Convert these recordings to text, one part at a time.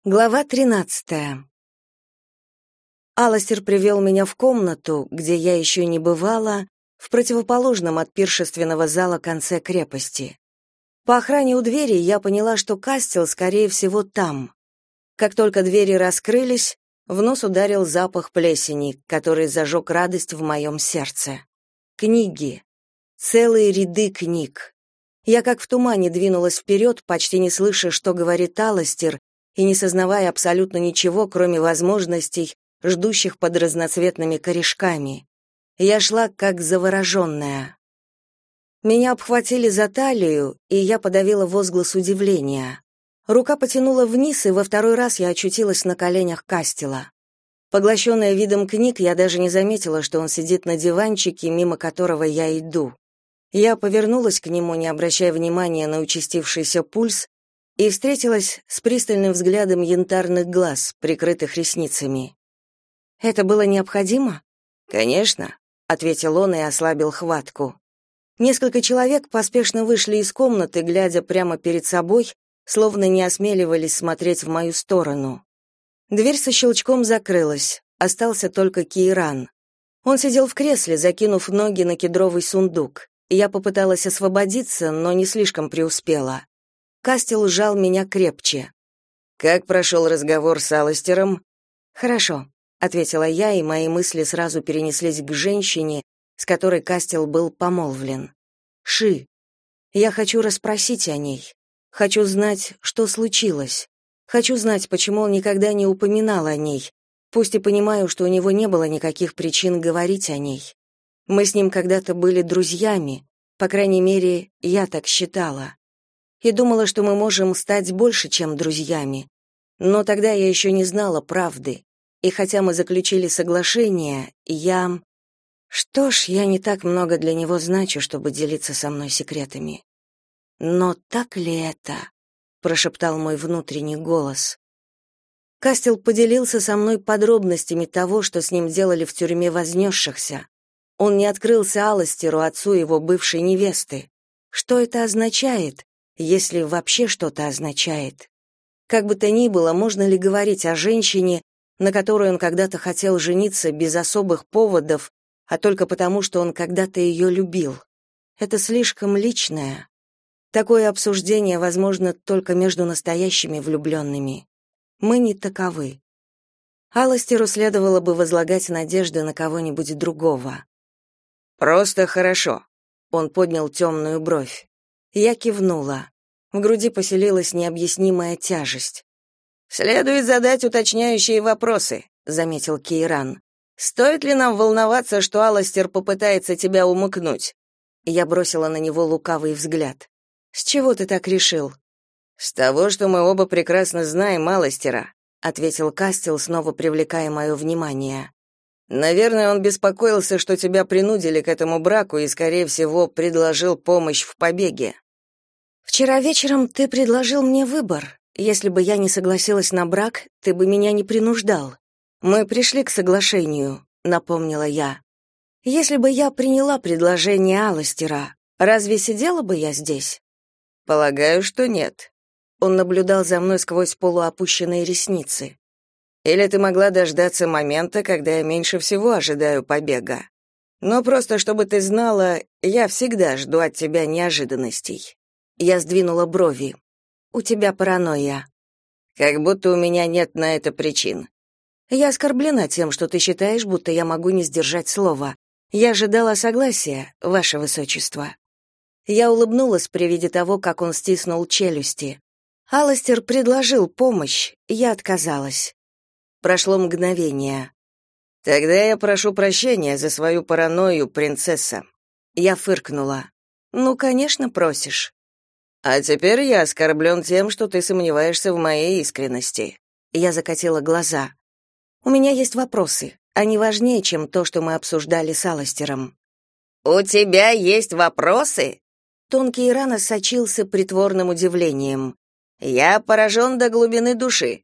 Глава 13. Аластер привел меня в комнату, где я еще не бывала, в противоположном от пиршественного зала конце крепости. По охране у двери я поняла, что Кастел, скорее всего, там. Как только двери раскрылись, в нос ударил запах плесени, который зажег радость в моем сердце. Книги. Целые ряды книг. Я как в тумане двинулась вперед, почти не слыша, что говорит Аластер, и не сознавая абсолютно ничего, кроме возможностей, ждущих под разноцветными корешками. Я шла как завороженная. Меня обхватили за талию, и я подавила возглас удивления. Рука потянула вниз, и во второй раз я очутилась на коленях Кастела. Поглощенная видом книг, я даже не заметила, что он сидит на диванчике, мимо которого я иду. Я повернулась к нему, не обращая внимания на участившийся пульс, и встретилась с пристальным взглядом янтарных глаз, прикрытых ресницами. «Это было необходимо?» «Конечно», — ответил он и ослабил хватку. Несколько человек поспешно вышли из комнаты, глядя прямо перед собой, словно не осмеливались смотреть в мою сторону. Дверь со щелчком закрылась, остался только Кейран. Он сидел в кресле, закинув ноги на кедровый сундук. Я попыталась освободиться, но не слишком преуспела. Кастел сжал меня крепче. «Как прошел разговор с Аластером?» «Хорошо», — ответила я, и мои мысли сразу перенеслись к женщине, с которой Кастел был помолвлен. Ши. Я хочу расспросить о ней. Хочу знать, что случилось. Хочу знать, почему он никогда не упоминал о ней, пусть и понимаю, что у него не было никаких причин говорить о ней. Мы с ним когда-то были друзьями, по крайней мере, я так считала. И думала, что мы можем стать больше, чем друзьями. Но тогда я еще не знала правды. И хотя мы заключили соглашение, я... Что ж, я не так много для него значу, чтобы делиться со мной секретами. Но так ли это? Прошептал мой внутренний голос. Кастел поделился со мной подробностями того, что с ним делали в тюрьме вознесшихся. Он не открылся Аластеру, отцу его бывшей невесты. Что это означает? Если вообще что-то означает. Как бы то ни было, можно ли говорить о женщине, на которой он когда-то хотел жениться без особых поводов, а только потому, что он когда-то ее любил? Это слишком личное. Такое обсуждение возможно только между настоящими влюбленными. Мы не таковы. Аластеру следовало бы возлагать надежды на кого-нибудь другого. «Просто хорошо», — он поднял темную бровь. Я кивнула. В груди поселилась необъяснимая тяжесть. «Следует задать уточняющие вопросы», — заметил Кейран. «Стоит ли нам волноваться, что Аластер попытается тебя умыкнуть?» Я бросила на него лукавый взгляд. «С чего ты так решил?» «С того, что мы оба прекрасно знаем Аластера», — ответил Кастел, снова привлекая мое внимание. «Наверное, он беспокоился, что тебя принудили к этому браку и, скорее всего, предложил помощь в побеге». «Вчера вечером ты предложил мне выбор. Если бы я не согласилась на брак, ты бы меня не принуждал. Мы пришли к соглашению», — напомнила я. «Если бы я приняла предложение Аластера, разве сидела бы я здесь?» «Полагаю, что нет». Он наблюдал за мной сквозь полуопущенные ресницы. «Или ты могла дождаться момента, когда я меньше всего ожидаю побега. Но просто чтобы ты знала, я всегда жду от тебя неожиданностей». Я сдвинула брови. «У тебя паранойя». «Как будто у меня нет на это причин». «Я оскорблена тем, что ты считаешь, будто я могу не сдержать слова. Я ожидала согласия, ваше высочество». Я улыбнулась при виде того, как он стиснул челюсти. Аластер предложил помощь, я отказалась. Прошло мгновение. «Тогда я прошу прощения за свою паранойю, принцесса». Я фыркнула. «Ну, конечно, просишь». «А теперь я оскорблен тем, что ты сомневаешься в моей искренности». Я закатила глаза. «У меня есть вопросы. Они важнее, чем то, что мы обсуждали с Аластером». «У тебя есть вопросы?» Тон Кейрана сочился притворным удивлением. «Я поражен до глубины души».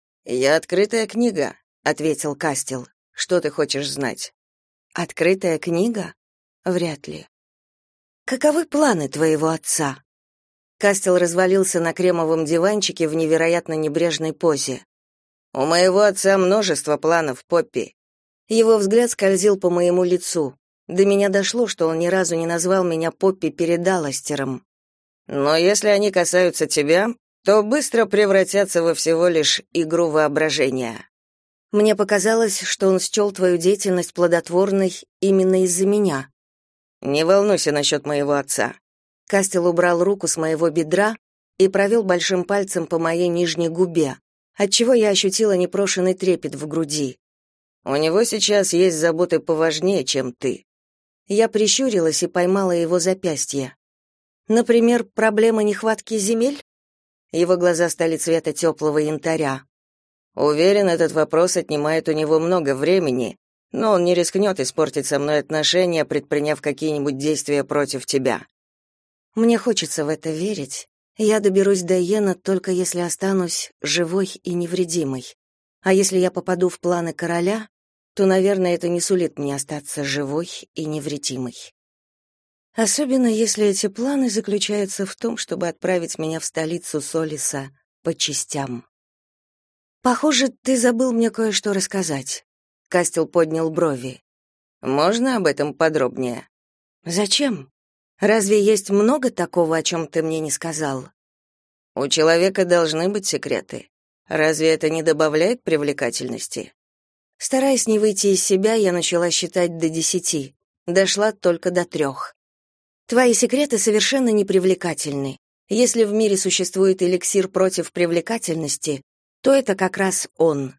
«Я открытая книга», — ответил Кастел. «Что ты хочешь знать?» «Открытая книга? Вряд ли». «Каковы планы твоего отца?» Кастел развалился на кремовом диванчике в невероятно небрежной позе. «У моего отца множество планов, Поппи». Его взгляд скользил по моему лицу. До меня дошло, что он ни разу не назвал меня Поппи перед Аластером. «Но если они касаются тебя, то быстро превратятся во всего лишь игру воображения». Мне показалось, что он счел твою деятельность плодотворной именно из-за меня. Не волнуйся насчет моего отца. Кастел убрал руку с моего бедра и провел большим пальцем по моей нижней губе, отчего я ощутила непрошеный трепет в груди. У него сейчас есть заботы поважнее, чем ты. Я прищурилась и поймала его запястье. Например, проблема нехватки земель? Его глаза стали цвета теплого янтаря. Уверен, этот вопрос отнимает у него много времени, но он не рискнет испортить со мной отношения, предприняв какие-нибудь действия против тебя. Мне хочется в это верить. Я доберусь до Йена только если останусь живой и невредимой. А если я попаду в планы короля, то, наверное, это не сулит мне остаться живой и невредимой. Особенно если эти планы заключаются в том, чтобы отправить меня в столицу Солиса по частям. Похоже, ты забыл мне кое-что рассказать. Кастел поднял брови. Можно об этом подробнее? Зачем? Разве есть много такого, о чем ты мне не сказал? У человека должны быть секреты. Разве это не добавляет привлекательности? Стараясь не выйти из себя, я начала считать до 10. Дошла только до 3. Твои секреты совершенно непривлекательны. Если в мире существует эликсир против привлекательности, то это как раз он.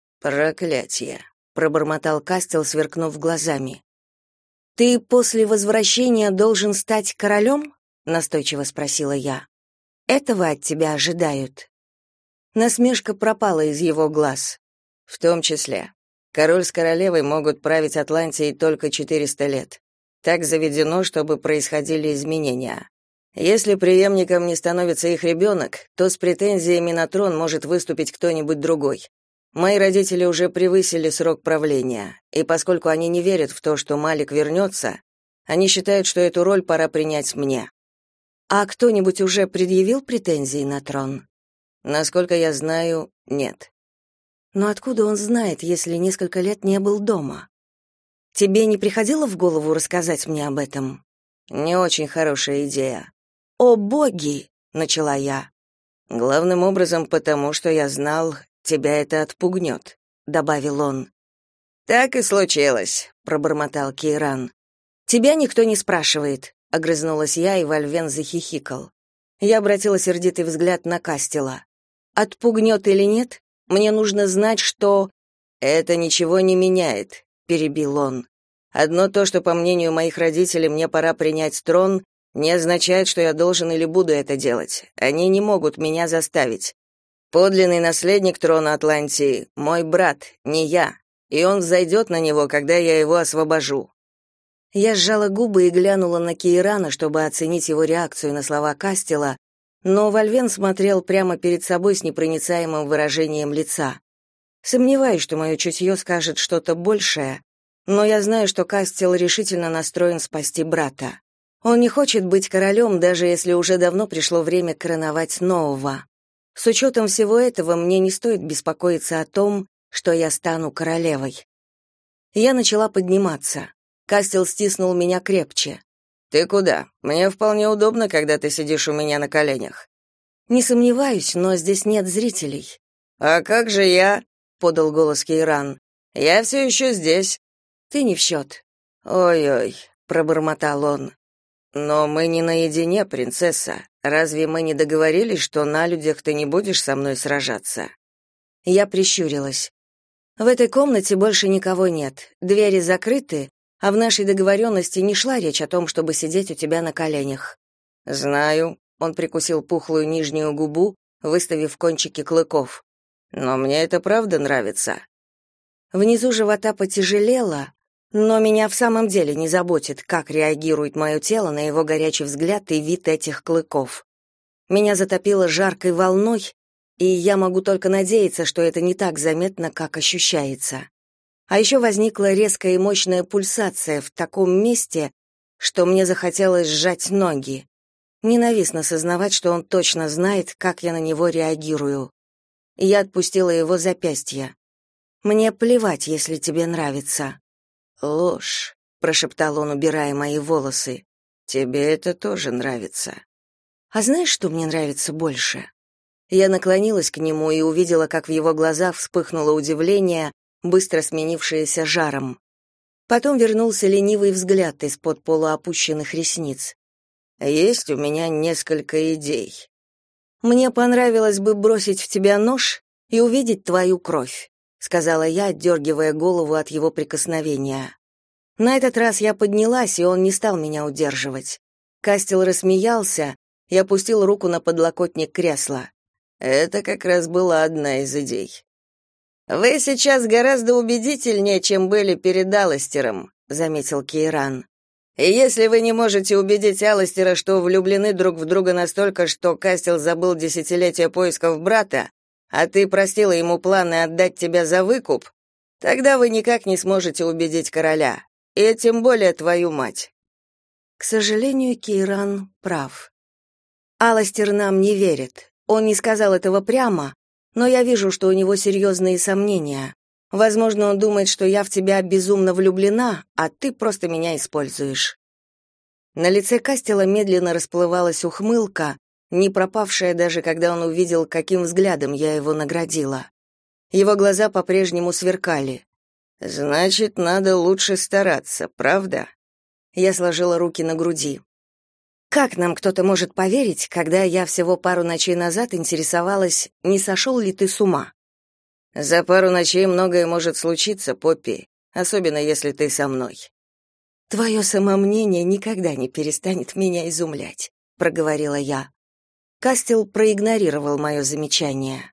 Проклятие, пробормотал Кастел, сверкнув глазами. Ты после возвращения должен стать королем? Настойчиво спросила я. Этого от тебя ожидают. Насмешка пропала из его глаз. В том числе. Король с королевой могут править Атлантией только 400 лет. Так заведено, чтобы происходили изменения. Если преемником не становится их ребенок, то с претензиями на трон может выступить кто-нибудь другой. Мои родители уже превысили срок правления, и поскольку они не верят в то, что Малик вернется, они считают, что эту роль пора принять мне. А кто-нибудь уже предъявил претензии на трон? Насколько я знаю, нет. Но откуда он знает, если несколько лет не был дома? Тебе не приходило в голову рассказать мне об этом? Не очень хорошая идея. «О, боги!» — начала я. «Главным образом потому, что я знал, тебя это отпугнет», — добавил он. «Так и случилось», — пробормотал Кейран. «Тебя никто не спрашивает», — огрызнулась я, и Вольвен захихикал. Я обратила сердитый взгляд на Кастела. «Отпугнет или нет? Мне нужно знать, что...» «Это ничего не меняет», — перебил он. «Одно то, что, по мнению моих родителей, мне пора принять трон, не означает, что я должен или буду это делать. Они не могут меня заставить. Подлинный наследник трона Атлантии — мой брат, не я, и он взойдет на него, когда я его освобожу». Я сжала губы и глянула на Кейрана, чтобы оценить его реакцию на слова Кастела, но Вольвен смотрел прямо перед собой с непроницаемым выражением лица. Сомневаюсь, что мое чутье скажет что-то большее, но я знаю, что Кастел решительно настроен спасти брата. Он не хочет быть королем, даже если уже давно пришло время короновать нового. С учетом всего этого мне не стоит беспокоиться о том, что я стану королевой. Я начала подниматься. Кастел стиснул меня крепче. «Ты куда? Мне вполне удобно, когда ты сидишь у меня на коленях». «Не сомневаюсь, но здесь нет зрителей». «А как же я?» — подал голос Кейран. «Я все еще здесь». «Ты не в счет». «Ой-ой», — пробормотал он. «Но мы не наедине, принцесса. Разве мы не договорились, что на людях ты не будешь со мной сражаться?» Я прищурилась. «В этой комнате больше никого нет. Двери закрыты, а в нашей договоренности не шла речь о том, чтобы сидеть у тебя на коленях». «Знаю», — он прикусил пухлую нижнюю губу, выставив кончики клыков. «Но мне это правда нравится». Внизу живота потяжелело, но меня в самом деле не заботит, как реагирует мое тело на его горячий взгляд и вид этих клыков. Меня затопило жаркой волной, и я могу только надеяться, что это не так заметно, как ощущается. А еще возникла резкая и мощная пульсация в таком месте, что мне захотелось сжать ноги. Ненавистно сознавать, что он точно знает, как я на него реагирую. Я отпустила его запястье. «Мне плевать, если тебе нравится». «Ложь», — прошептал он, убирая мои волосы. «Тебе это тоже нравится». «А знаешь, что мне нравится больше?» Я наклонилась к нему и увидела, как в его глазах вспыхнуло удивление, быстро сменившееся жаром. Потом вернулся ленивый взгляд из-под полуопущенных ресниц. «Есть у меня несколько идей. Мне понравилось бы бросить в тебя нож и увидеть твою кровь», сказала я, отдергивая голову от его прикосновения. На этот раз я поднялась, и он не стал меня удерживать. Кастел рассмеялся и опустил руку на подлокотник кресла. Это как раз была одна из идей. «Вы сейчас гораздо убедительнее, чем были перед Аластером», — заметил Кейран. «И если вы не можете убедить Аластера, что влюблены друг в друга настолько, что Кастел забыл десятилетия поисков брата, а ты простила ему планы отдать тебя за выкуп, тогда вы никак не сможете убедить короля, и тем более твою мать». К сожалению, Кейран прав. Аластер нам не верит. Он не сказал этого прямо, но я вижу, что у него серьезные сомнения. Возможно, он думает, что я в тебя безумно влюблена, а ты просто меня используешь. На лице Кастела медленно расплывалась ухмылка, не пропавшая даже когда он увидел, каким взглядом я его наградила. Его глаза по-прежнему сверкали. «Значит, надо лучше стараться, правда?» Я сложила руки на груди. Как нам кто-то может поверить, когда я всего пару ночей назад интересовалась, не сошел ли ты с ума? За пару ночей многое может случиться, Поппи, особенно если ты со мной. Твое самомнение никогда не перестанет меня изумлять, проговорила я. Кастел проигнорировал мое замечание.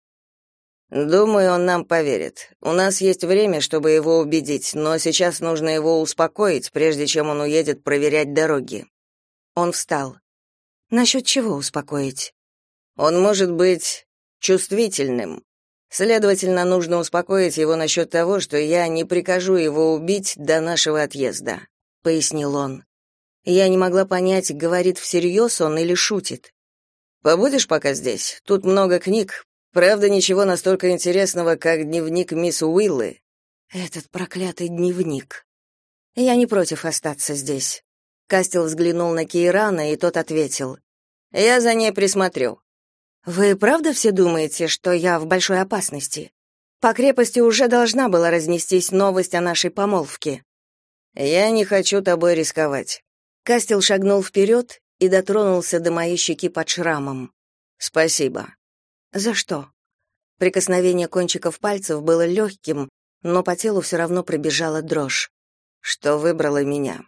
Думаю, он нам поверит. У нас есть время, чтобы его убедить, но сейчас нужно его успокоить, прежде чем он уедет проверять дороги. Он встал. Насчет чего успокоить? Он может быть чувствительным. Следовательно, нужно успокоить его насчет того, что я не прикажу его убить до нашего отъезда, пояснил он. Я не могла понять, говорит всерьез он или шутит. Побудешь пока здесь? Тут много книг. Правда, ничего настолько интересного, как дневник мисс Уиллы. Этот проклятый дневник. Я не против остаться здесь. Кастел взглянул на Кейрана, и тот ответил: «Я за ней присмотрю». «Вы правда все думаете, что я в большой опасности? По крепости уже должна была разнестись новость о нашей помолвке». «Я не хочу тобой рисковать». Кастел шагнул вперед и дотронулся до моей щеки под шрамом. «Спасибо». «За что?» Прикосновение кончиков пальцев было легким, но по телу все равно пробежала дрожь. «Что выбрала меня?»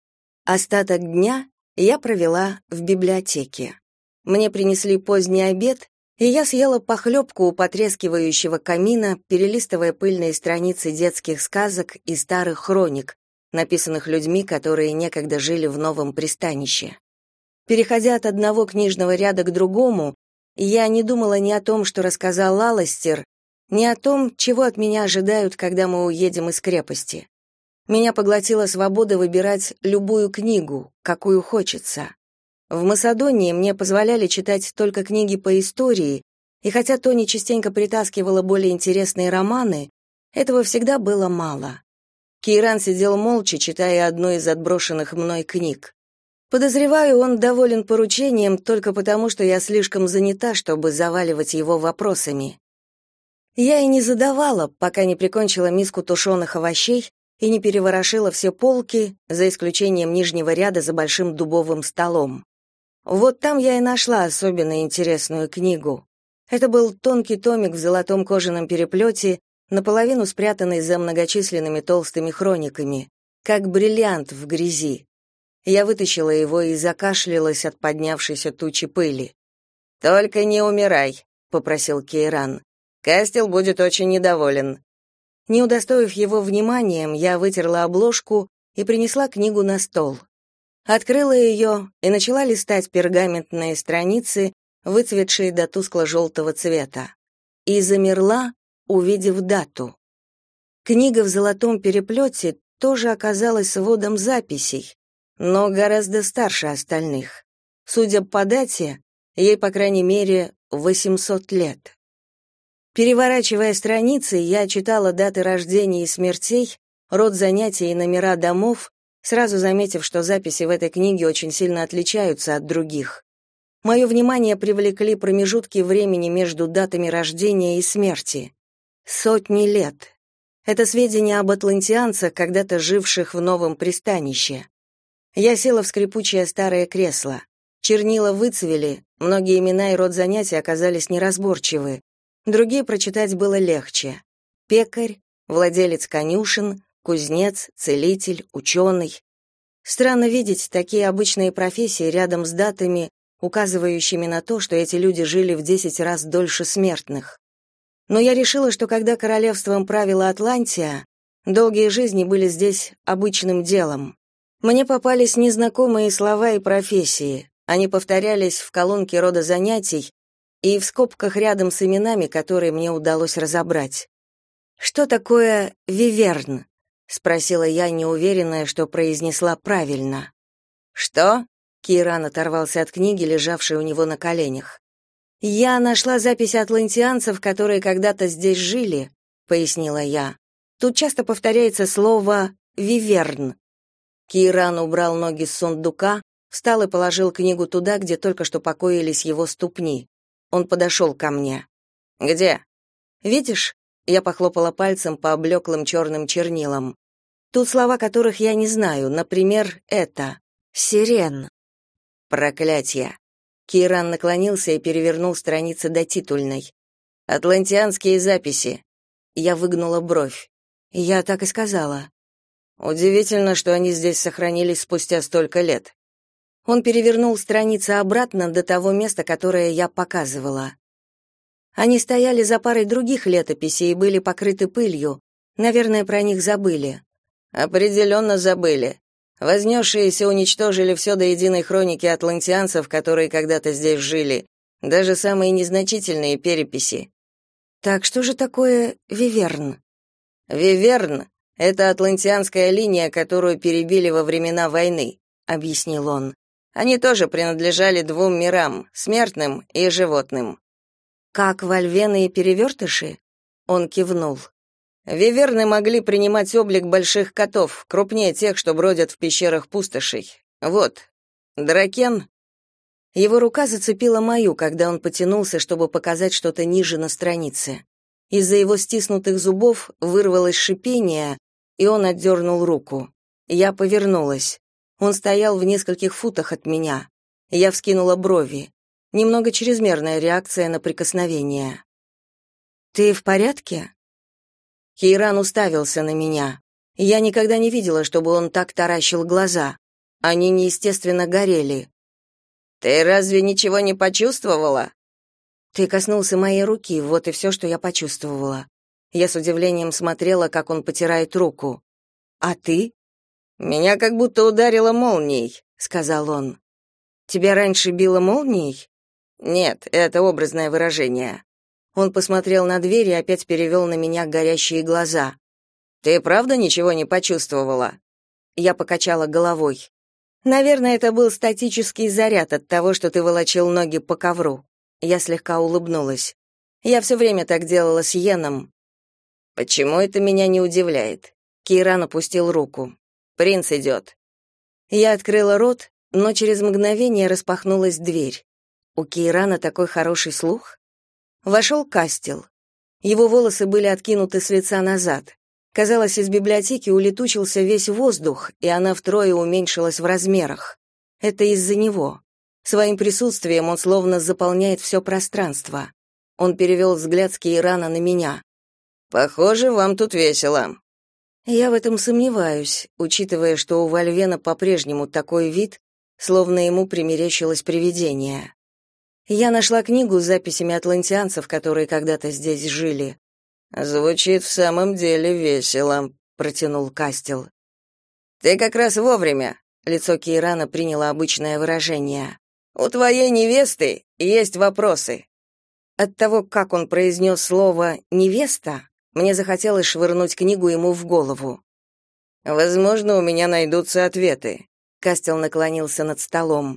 Остаток дня я провела в библиотеке. Мне принесли поздний обед, и я съела похлебку у потрескивающего камина, перелистывая пыльные страницы детских сказок и старых хроник, написанных людьми, которые некогда жили в новом пристанище. Переходя от одного книжного ряда к другому, я не думала ни о том, что рассказал Аластер, ни о том, чего от меня ожидают, когда мы уедем из крепости. Меня поглотила свобода выбирать любую книгу, какую хочется. В Масадонии мне позволяли читать только книги по истории, и хотя Тони частенько притаскивала более интересные романы, этого всегда было мало. Кейран сидел молча, читая одну из отброшенных мной книг. Подозреваю, он доволен поручением только потому, что я слишком занята, чтобы заваливать его вопросами. Я и не задавала, пока не прикончила миску тушеных овощей и не переворошила все полки, за исключением нижнего ряда за большим дубовым столом. Вот там я и нашла особенно интересную книгу. Это был тонкий томик в золотом кожаном переплете, наполовину спрятанный за многочисленными толстыми хрониками, как бриллиант в грязи. Я вытащила его и закашлялась от поднявшейся тучи пыли. «Только не умирай», — попросил Кейран. «Кастел будет очень недоволен». Не удостоив его вниманием, я вытерла обложку и принесла книгу на стол. Открыла ее и начала листать пергаментные страницы, выцветшие до тускло-желтого цвета. И замерла, увидев дату. Книга в золотом переплете тоже оказалась сводом записей, но гораздо старше остальных. Судя по дате, ей, по крайней мере, 800 лет. Переворачивая страницы, я читала даты рождения и смертей, род занятий и номера домов, сразу заметив, что записи в этой книге очень сильно отличаются от других. Мое внимание привлекли промежутки времени между датами рождения и смерти. Сотни лет. Это сведения об атлантианцах, когда-то живших в новом пристанище. Я села в скрипучее старое кресло. Чернила выцвели, многие имена и род занятий оказались неразборчивы. Другие прочитать было легче. Пекарь, владелец конюшен, кузнец, целитель, ученый. Странно видеть такие обычные профессии рядом с датами, указывающими на то, что эти люди жили в 10 раз дольше смертных. Но я решила, что когда королевством правила Атлантия, долгие жизни были здесь обычным делом. Мне попались незнакомые слова и профессии. Они повторялись в колонке рода занятий и в скобках рядом с именами, которые мне удалось разобрать. «Что такое виверн?» — спросила я, неуверенная, что произнесла правильно. «Что?» — Киран оторвался от книги, лежавшей у него на коленях. «Я нашла запись атлантианцев, которые когда-то здесь жили», — пояснила я. «Тут часто повторяется слово «виверн». Киран убрал ноги с сундука, встал и положил книгу туда, где только что покоились его ступни. Он подошел ко мне. «Где?» «Видишь?» — я похлопала пальцем по облеклым черным чернилам. «Тут слова, которых я не знаю, например, это. Сирен». «Проклятье!» Киран наклонился и перевернул страницы до титульной. «Атлантианские записи». Я выгнула бровь. Я так и сказала. «Удивительно, что они здесь сохранились спустя столько лет». Он перевернул страницы обратно до того места, которое я показывала. Они стояли за парой других летописей и были покрыты пылью. Наверное, про них забыли. «Определенно забыли. Вознесшиеся уничтожили все до единой хроники атлантианцев, которые когда-то здесь жили, даже самые незначительные переписи». «Так что же такое виверн?» «Виверн — это атлантианская линия, которую перебили во времена войны», — объяснил он. «Они тоже принадлежали двум мирам — смертным и животным». «Как вольвены и перевертыши?» Он кивнул. «Виверны могли принимать облик больших котов, крупнее тех, что бродят в пещерах пустошей. Вот, дракен». Его рука зацепила мою, когда он потянулся, чтобы показать что-то ниже на странице. Из-за его стиснутых зубов вырвалось шипение, и он отдернул руку. Я повернулась. Он стоял в нескольких футах от меня. Я вскинула брови. Немного чрезмерная реакция на прикосновение. «Ты в порядке?» Киран уставился на меня. Я никогда не видела, чтобы он так таращил глаза. Они неестественно горели. «Ты разве ничего не почувствовала?» «Ты коснулся моей руки, вот и все, что я почувствовала». Я с удивлением смотрела, как он потирает руку. «А ты?» «Меня как будто ударило молнией», — сказал он. «Тебя раньше било молнией?» «Нет, это образное выражение». Он посмотрел на дверь и опять перевел на меня горящие глаза. «Ты правда ничего не почувствовала?» Я покачала головой. «Наверное, это был статический заряд от того, что ты волочил ноги по ковру». Я слегка улыбнулась. Я все время так делала с Йеном. «Почему это меня не удивляет?» Киран опустил руку. «Принц идет». Я открыла рот, но через мгновение распахнулась дверь. У Кирана такой хороший слух. Вошел Кастел. Его волосы были откинуты с лица назад. Казалось, из библиотеки улетучился весь воздух, и она втрое уменьшилась в размерах. Это из-за него. Своим присутствием он словно заполняет все пространство. Он перевел взгляд с Кирана на меня. «Похоже, вам тут весело». Я в этом сомневаюсь, учитывая, что у Вольвена по-прежнему такой вид, словно ему примерещилось привидение. Я нашла книгу с записями атлантианцев, которые когда-то здесь жили. «Звучит в самом деле весело», — протянул Кастел. «Ты как раз вовремя», — лицо Кирана приняло обычное выражение. «У твоей невесты есть вопросы». От того, как он произнес слово «невеста», мне захотелось швырнуть книгу ему в голову. «Возможно, у меня найдутся ответы», — Кастел наклонился над столом.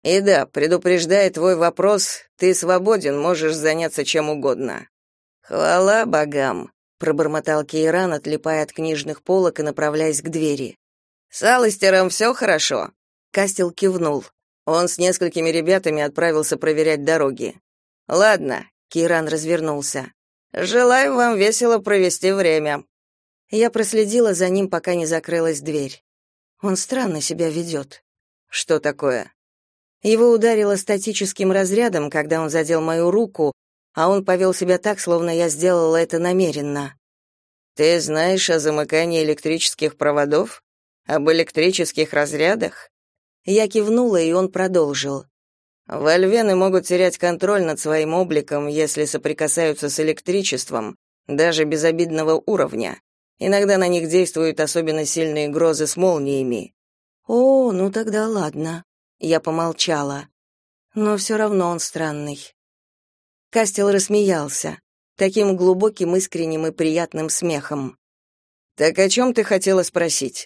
И да, предупреждая твой вопрос, ты свободен, можешь заняться чем угодно. Хвала богам, пробормотал Кейран, отлипая от книжных полок и направляясь к двери. С Алистером все хорошо. Кастел кивнул. Он с несколькими ребятами отправился проверять дороги. Ладно, Кейран развернулся. Желаю вам весело провести время. Я проследила за ним, пока не закрылась дверь. Он странно себя ведет. Что такое? Его ударило статическим разрядом, когда он задел мою руку, а он повел себя так, словно я сделала это намеренно. Ты знаешь о замыкании электрических проводов? Об электрических разрядах? Я кивнула, и он продолжил. Вольвены могут терять контроль над своим обликом, если соприкасаются с электричеством, даже безобидного уровня. Иногда на них действуют особенно сильные грозы с молниями. О, ну тогда ладно. Я помолчала. Но все равно он странный. Кастел рассмеялся, таким глубоким, искренним и приятным смехом. Так о чем ты хотела спросить?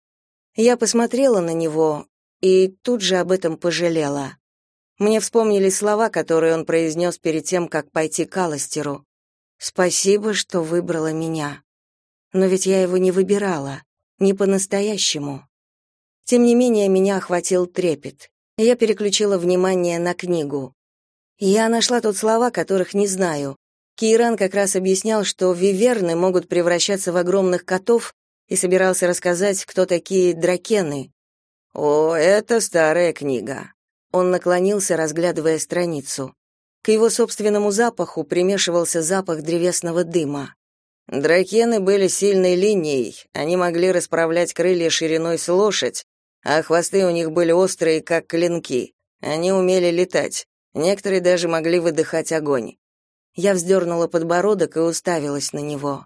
Я посмотрела на него и тут же об этом пожалела. Мне вспомнились слова, которые он произнес перед тем, как пойти к Алистеру. «Спасибо, что выбрала меня». Но ведь я его не выбирала, не по-настоящему. Тем не менее, меня охватил трепет. Я переключила внимание на книгу. Я нашла тут слова, которых не знаю. Кейран как раз объяснял, что виверны могут превращаться в огромных котов, и собирался рассказать, кто такие дракены. «О, это старая книга». Он наклонился, разглядывая страницу. К его собственному запаху примешивался запах древесного дыма. Дракены были сильной линией, они могли расправлять крылья шириной с лошадь, а хвосты у них были острые, как клинки. Они умели летать, некоторые даже могли выдыхать огонь. Я вздернула подбородок и уставилась на него.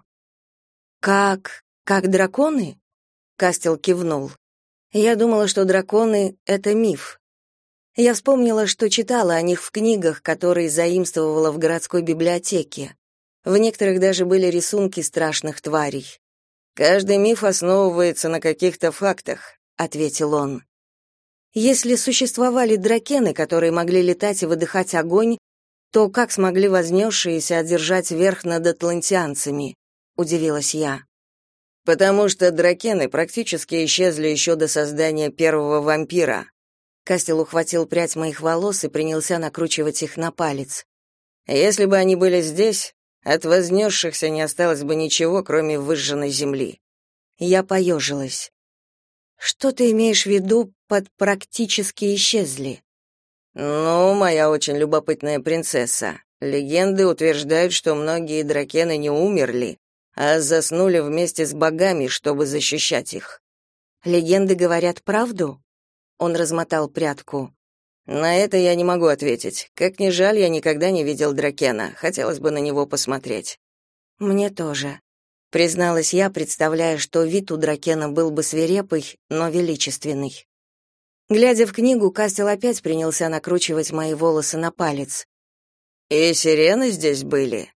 «Как драконы?» Кастел кивнул. Я думала, что драконы — это миф. Я вспомнила, что читала о них в книгах, которые заимствовала в городской библиотеке. В некоторых даже были рисунки страшных тварей. «Каждый миф основывается на каких-то фактах», — ответил он. «Если существовали дракены, которые могли летать и выдыхать огонь, то как смогли вознесшиеся одержать верх над атлантианцами?» — удивилась я. «Потому что дракены практически исчезли еще до создания первого вампира». Кастел ухватил прядь моих волос и принялся накручивать их на палец. «Если бы они были здесь, от вознесшихся не осталось бы ничего, кроме выжженной земли». Я поежилась. «Что ты имеешь в виду под «практически исчезли»?» «Ну, моя очень любопытная принцесса, легенды утверждают, что многие дракены не умерли, а заснули вместе с богами, чтобы защищать их». «Легенды говорят правду?» Он размотал прядку. «На это я не могу ответить. Как ни жаль, я никогда не видел дракена. Хотелось бы на него посмотреть». «Мне тоже», — призналась я, представляя, что вид у дракена был бы свирепый, но величественный. Глядя в книгу, Кастел опять принялся накручивать мои волосы на палец. «И сирены здесь были?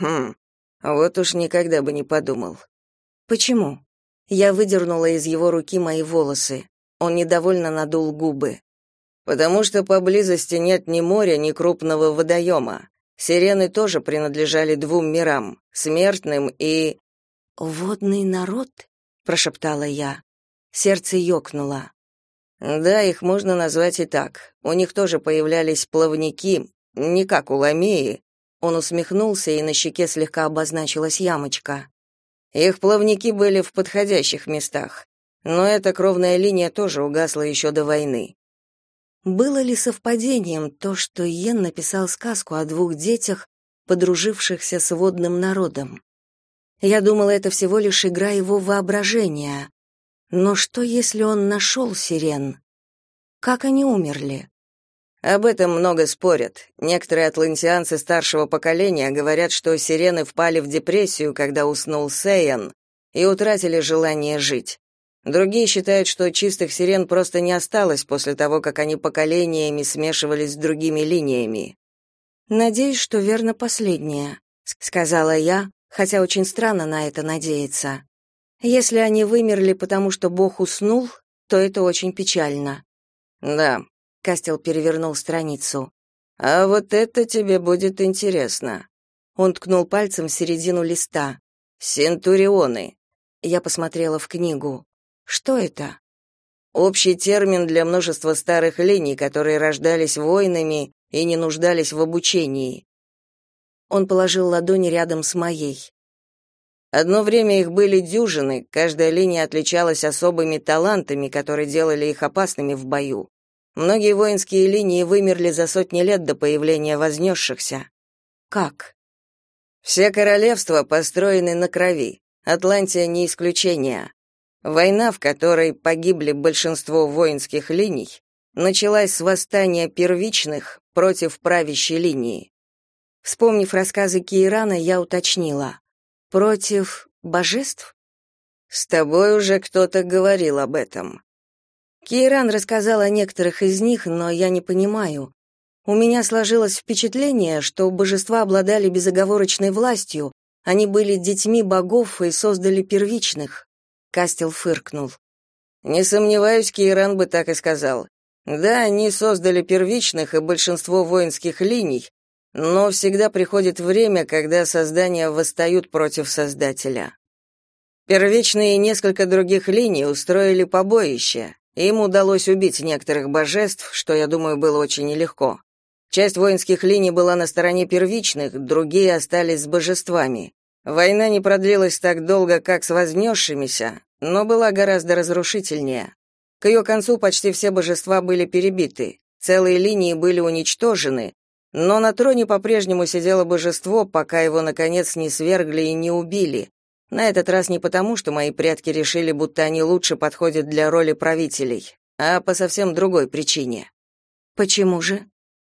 Вот уж никогда бы не подумал». «Почему?» Я выдернула из его руки мои волосы. Он недовольно надул губы. «Потому что поблизости нет ни моря, ни крупного водоема. Сирены тоже принадлежали двум мирам, смертным и...» «Водный народ?» — прошептала я. Сердце ёкнуло. «Да, их можно назвать и так. У них тоже появлялись плавники, не как у ламеи». Он усмехнулся, и на щеке слегка обозначилась ямочка. «Их плавники были в подходящих местах. Но эта кровная линия тоже угасла еще до войны». Было ли совпадением то, что Йен написал сказку о двух детях, подружившихся с водным народом? Я думала, это всего лишь игра его воображения. Но что, если он нашел сирен? Как они умерли? Об этом много спорят. Некоторые атлантианцы старшего поколения говорят, что сирены впали в депрессию, когда уснул Сейян, и утратили желание жить. Другие считают, что чистых сирен просто не осталось после того, как они поколениями смешивались с другими линиями. «Надеюсь, что верно последнее», — сказала я, хотя очень странно на это надеяться. «Если они вымерли, потому что Бог уснул, то это очень печально». «Да, Кастел перевернул страницу. А вот это тебе будет интересно. Он ткнул пальцем в середину листа. Сентурионы. Я посмотрела в книгу. Что это? Общий термин для множества старых линий, которые рождались воинами и не нуждались в обучении. Он положил ладони рядом с моей. Одно время их были дюжины, каждая линия отличалась особыми талантами, которые делали их опасными в бою. Многие воинские линии вымерли за сотни лет до появления вознесшихся. Как? Все королевства построены на крови. Атлантия не исключение. Война, в которой погибли большинство воинских линий, началась с восстания первичных против правящей линии. Вспомнив рассказы Киирана, я уточнила. Против божеств? С тобой уже кто-то говорил об этом. Кииран рассказал о некоторых из них, но я не понимаю. У меня сложилось впечатление, что божества обладали безоговорочной властью, они были детьми богов и создали первичных. Кастел фыркнул. Не сомневаюсь, Кииран бы так и сказал. Да, они создали первичных и большинство воинских линий, но всегда приходит время, когда создания восстают против Создателя. Первичные и несколько других линий устроили побоище. Им удалось убить некоторых божеств, что, я думаю, было очень нелегко. Часть воинских линий была на стороне первичных, другие остались с божествами. Война не продлилась так долго, как с вознесшимися, но была гораздо разрушительнее. К ее концу почти все божества были перебиты, целые линии были уничтожены, но на троне по-прежнему сидело божество, пока его, наконец, не свергли и не убили. На этот раз не потому, что мои предки решили, будто они лучше подходят для роли правителей, а по совсем другой причине. Почему же?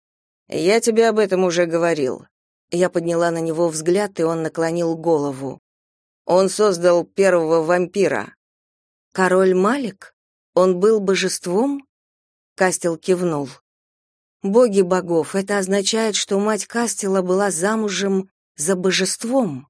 Я тебе об этом уже говорил. Я подняла на него взгляд, и он наклонил голову. Он создал первого вампира. Король Малик? Он был божеством? Кастел кивнул. Боги богов, это означает, что мать Кастела была замужем за божеством.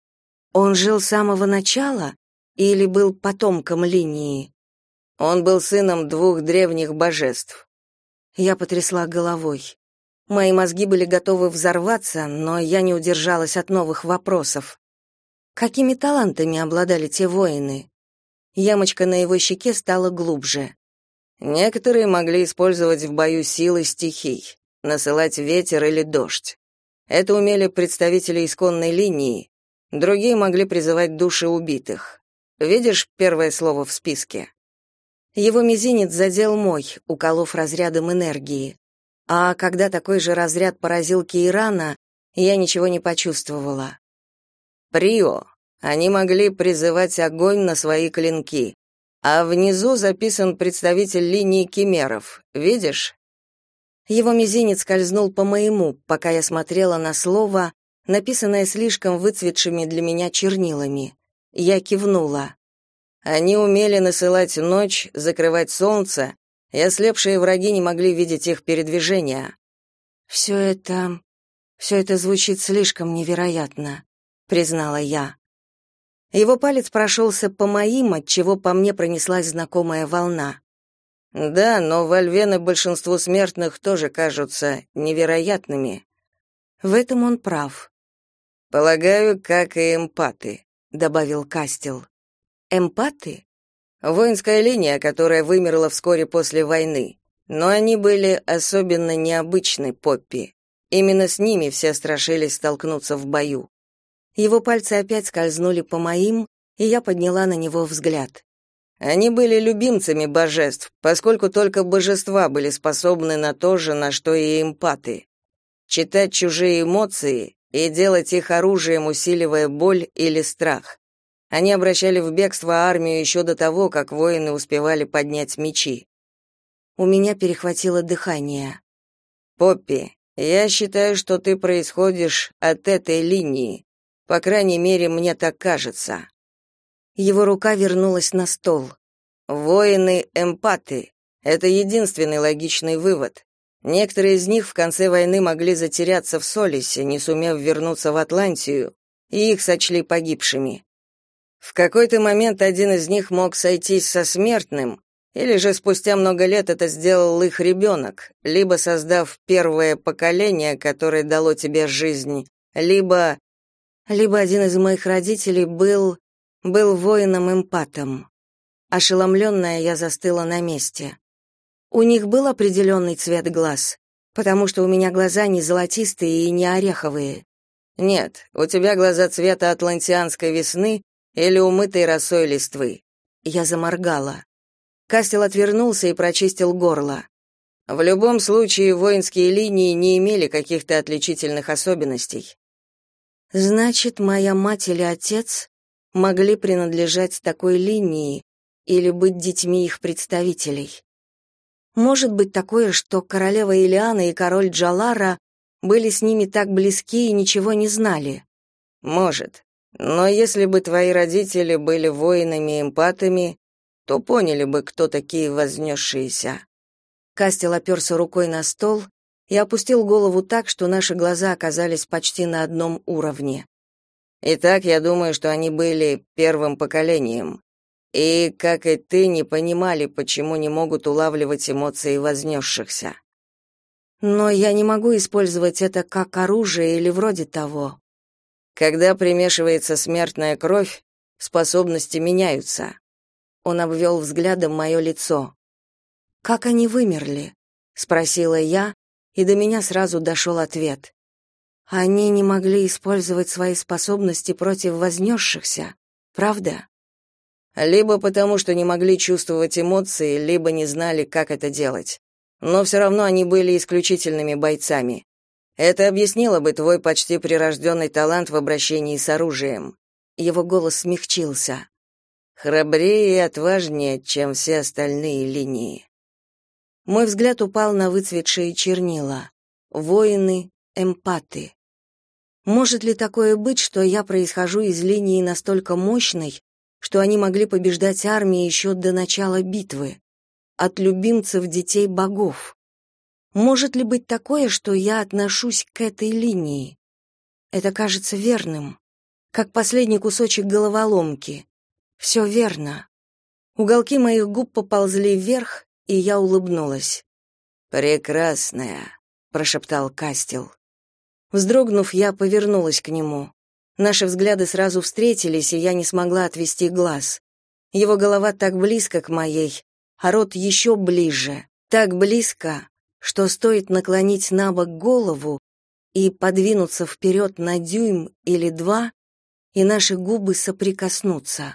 Он жил с самого начала или был потомком линии? Он был сыном двух древних божеств. Я потрясла головой. Мои мозги были готовы взорваться, но я не удержалась от новых вопросов. Какими талантами обладали те воины? Ямочка на его щеке стала глубже. Некоторые могли использовать в бою силы стихий, насылать ветер или дождь. Это умели представители исконной линии, другие могли призывать души убитых. Видишь первое слово в списке? Его мизинец задел мой, уколов разрядом энергии. А когда такой же разряд поразил Киирана, я ничего не почувствовала. Прио. Они могли призывать огонь на свои клинки. А внизу записан представитель линии кимеров. Видишь? Его мизинец скользнул по моему, пока я смотрела на слово, написанное слишком выцветшими для меня чернилами. Я кивнула. Они умели насылать ночь, закрывать солнце, и ослепшие враги не могли видеть их передвижения. Все это звучит слишком невероятно, признала я. Его палец прошелся по моим, отчего по мне пронеслась знакомая волна. Да, но вольвены большинству смертных тоже кажутся невероятными. В этом он прав. Полагаю, как и эмпаты, добавил Кастел. Эмпаты? Воинская линия, которая вымерла вскоре после войны. Но они были особенно необычны, Поппи. Именно с ними все страшились столкнуться в бою. Его пальцы опять скользнули по моим, и я подняла на него взгляд. Они были любимцами божеств, поскольку только божества были способны на то же, на что и эмпаты. Читать чужие эмоции и делать их оружием, усиливая боль или страх. Они обращали в бегство армию еще до того, как воины успевали поднять мечи. У меня перехватило дыхание. Поппи, я считаю, что ты происходишь от этой линии. По крайней мере, мне так кажется. Его рука вернулась на стол. Воины-эмпаты — это единственный логичный вывод. Некоторые из них в конце войны могли затеряться в Солисе, не сумев вернуться в Атлантию, и их сочли погибшими. В какой-то момент один из них мог сойтись со смертным, Или же спустя много лет это сделал их ребенок, либо создав первое поколение, которое дало тебе жизнь, либо один из моих родителей был воином-эмпатом. Ошеломленная, я застыла на месте. У них был определенный цвет глаз, потому что у меня глаза не золотистые и не ореховые. Нет, у тебя глаза цвета атлантианской весны или умытой росой листвы. Я заморгала. Кастел отвернулся и прочистил горло. В любом случае, воинские линии не имели каких-то отличительных особенностей. Значит, моя мать или отец могли принадлежать такой линии или быть детьми их представителей. Может быть такое, что королева Илиана и король Джалара были с ними так близки и ничего не знали? Может. Но если бы твои родители были воинами-эмпатами, то поняли бы, кто такие вознесшиеся. Кастел оперся рукой на стол и опустил голову так, что наши глаза оказались почти на одном уровне. Итак, я думаю, что они были первым поколением. И, как и ты, не понимали, почему не могут улавливать эмоции вознесшихся. Но я не могу использовать это как оружие или вроде того. Когда примешивается смертная кровь, способности меняются. Он обвел взглядом мое лицо. «Как они вымерли?» — спросила я, и до меня сразу дошел ответ. «Они не могли использовать свои способности против вознесшихся, правда?» Либо потому, что не могли чувствовать эмоции, либо не знали, как это делать. Но все равно они были исключительными бойцами. Это объяснило бы твой почти прирожденный талант в обращении с оружием. Его голос смягчился. Храбрее и отважнее, чем все остальные линии. Мой взгляд упал на выцветшие чернила. Воины, эмпаты. Может ли такое быть, что я происхожу из линии настолько мощной, что они могли побеждать армии еще до начала битвы, от любимцев детей богов? Может ли быть такое, что я отношусь к этой линии? Это кажется верным, как последний кусочек головоломки. Все верно. Уголки моих губ поползли вверх, и я улыбнулась. «Прекрасная», — прошептал Кастел. Вздрогнув, я повернулась к нему. Наши взгляды сразу встретились, и я не смогла отвести глаз. Его голова так близко к моей, а рот еще ближе, так близко, что стоит наклонить набок голову и подвинуться вперед на дюйм или два, и наши губы соприкоснутся.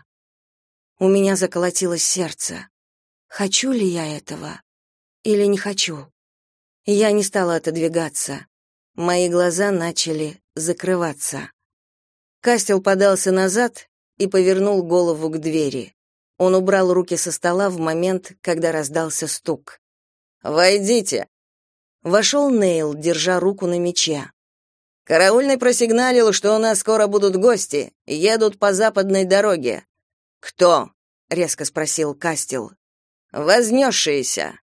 У меня заколотилось сердце. Хочу ли я этого или не хочу? Я не стала отодвигаться. Мои глаза начали закрываться. Кастел подался назад и повернул голову к двери. Он убрал руки со стола в момент, когда раздался стук. «Войдите!» Вошел Нейл, держа руку на мече. «Караульный просигналил, что у нас скоро будут гости, едут по западной дороге». «Кто?» — резко спросил Кастел. «Вознесшиеся».